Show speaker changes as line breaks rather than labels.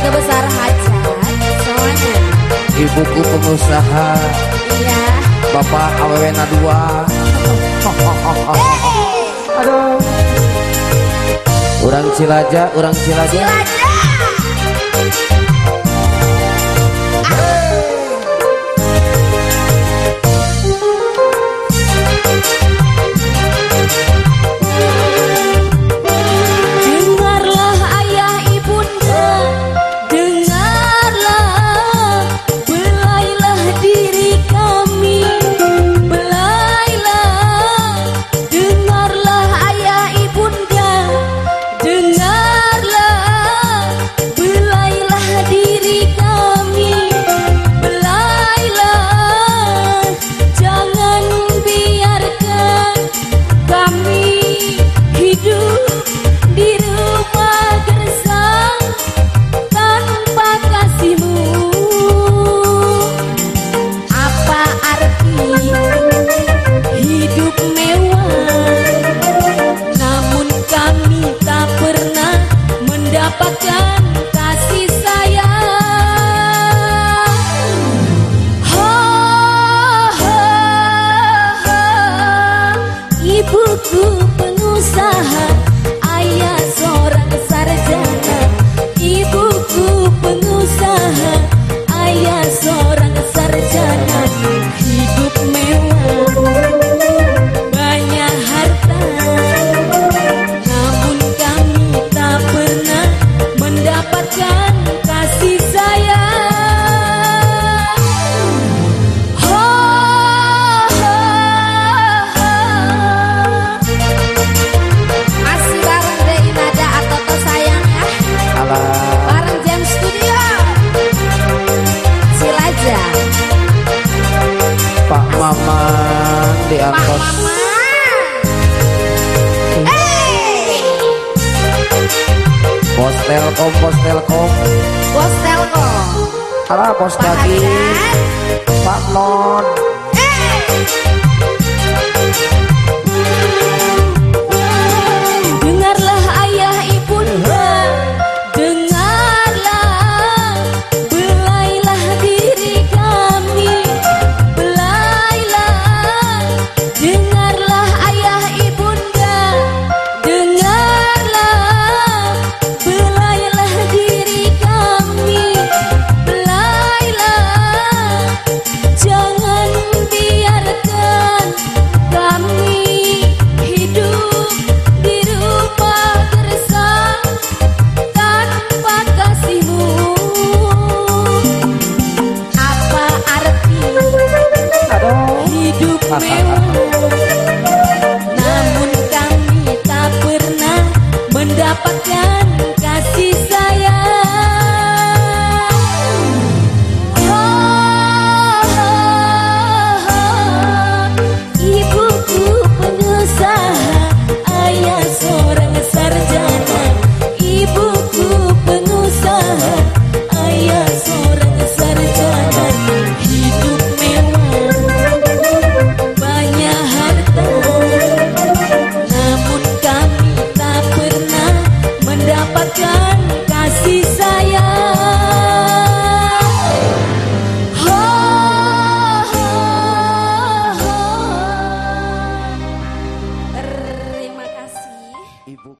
keluarga besar hajat semuanya.
Ibuku pengusaha.
Iya.
Bapak awewena 2. Aduh. Urang Cilaja, urang Cilaja.
Dapatkan kasih sayang. Ibuku pengusaha, ayah seorang sarjana. Ibuku pengusaha, ayah seorang sarjana. Hidup mewah, banyak harta, namun kami tak pernah mendapatkan kasih sayang. Masih bareng deh Inada atau sayang ya. Bareng Jam Studio Cilaja.
Pak Maman diangkut.
Pak Maman.
Pos Telkom.
Bos Telkom.
Alah pos
Pak
lagi.
Hajat.
Pak Non.
Dengarlah ayah ibunda, dengarlah, belailah diri kami, belailah. Dengarlah ayah ibunda, dengarlah, belailah diri kami, belailah. Jangan biarkan kami hidup di rumah gersang tanpa kasihmu. Apa arti hidup mewah, namun kami tak pernah mendapatkan kasih sayang. Ibuku pengusaha, ayah seorang sarjana. Ibuku pengusaha, ayah seorang sarjana. Hidup mewah, banyak harta, namun kami tak pernah mendapatkan kasih sayang. Terima kasih.
Ibu